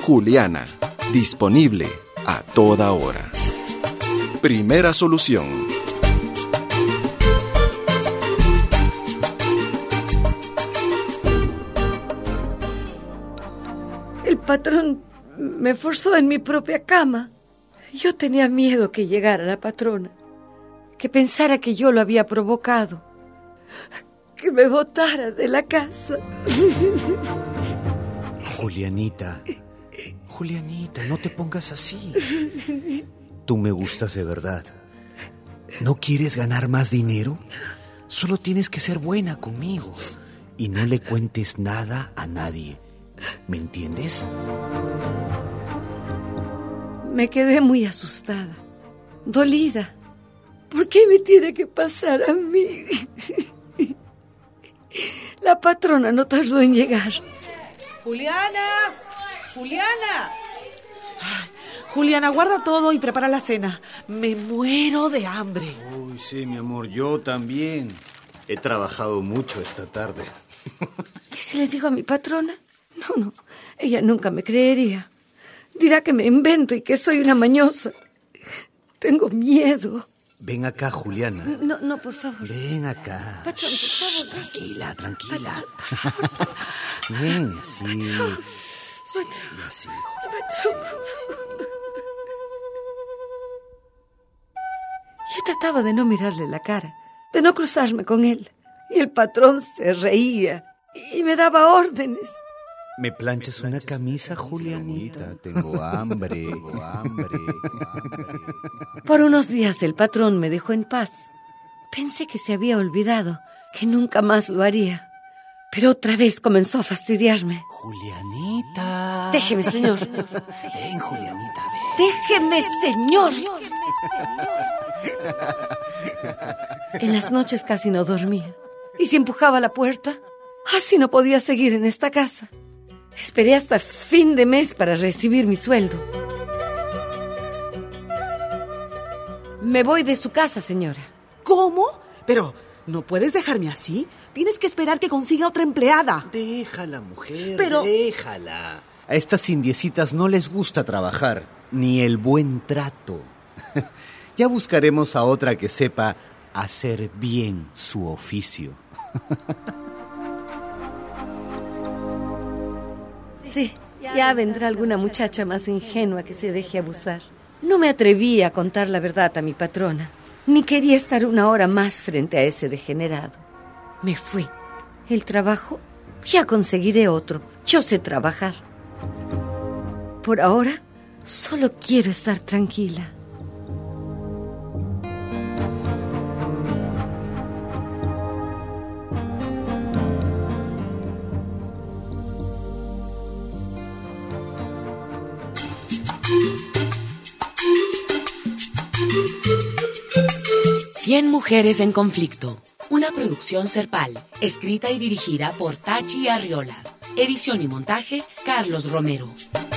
Juliana, disponible a toda hora. Primera Solución. El patrón me forzó en mi propia cama. Yo tenía miedo que llegara la patrona, que pensara que yo lo había provocado, que me botara de la casa. Julianita, no te pongas así. Tú me gustas de verdad. ¿No quieres ganar más dinero? Solo tienes que ser buena conmigo y no le cuentes nada a nadie. ¿Me entiendes? Me quedé muy asustada, dolida. ¿Por qué me tiene que pasar a mí? La patrona no tardó en llegar. ¡Juliana! Juliana, guarda todo y prepara la cena. Me muero de hambre. Uy, sí, mi amor, yo también. He trabajado mucho esta tarde. ¿Y si le digo a mi patrona? No, ella nunca me creería. Dirá que me invento y que soy una mañosa. Tengo miedo. Ven acá, Juliana. No, por favor. Ven acá. Patrón, por favor. Tranquila. Ven, así. Sí, así. Yo trataba de no mirarle la cara, de no cruzarme con él. Y el patrón se reía y me daba órdenes. ¿Me planchas una camisa, Julianita? Tengo hambre. Por unos días el patrón me dejó en paz. Pensé que se había olvidado, que nunca más lo haría. Pero otra vez comenzó a fastidiarme. Julianita. Déjeme, señor. Ven, Julianita, ven. Déjeme, señor. En las noches casi no dormía. Y si empujaba la puerta, así no podía seguir en esta casa. Esperé hasta fin de mes para recibir mi sueldo. Me voy de su casa, señora. ¿Cómo? Pero no puedes dejarme así. Tienes que esperar que consiga otra empleada. Déjala, mujer, Pero... déjala. A estas indiecitas no les gusta trabajar, ni el buen trato. Ya buscaremos a otra que sepa hacer bien su oficio. Sí, ya vendrá alguna muchacha más ingenua que se deje abusar. No me atreví a contar la verdad a mi patrona, ni quería estar una hora más frente a ese degenerado. Me fui. El trabajo, ya conseguiré otro. Yo sé trabajar. Por ahora, solo quiero estar tranquila. Cien mujeres en conflicto. Una producción Serpal, escrita y dirigida por Tachi Arriola. Edición y montaje, Carlos Romero.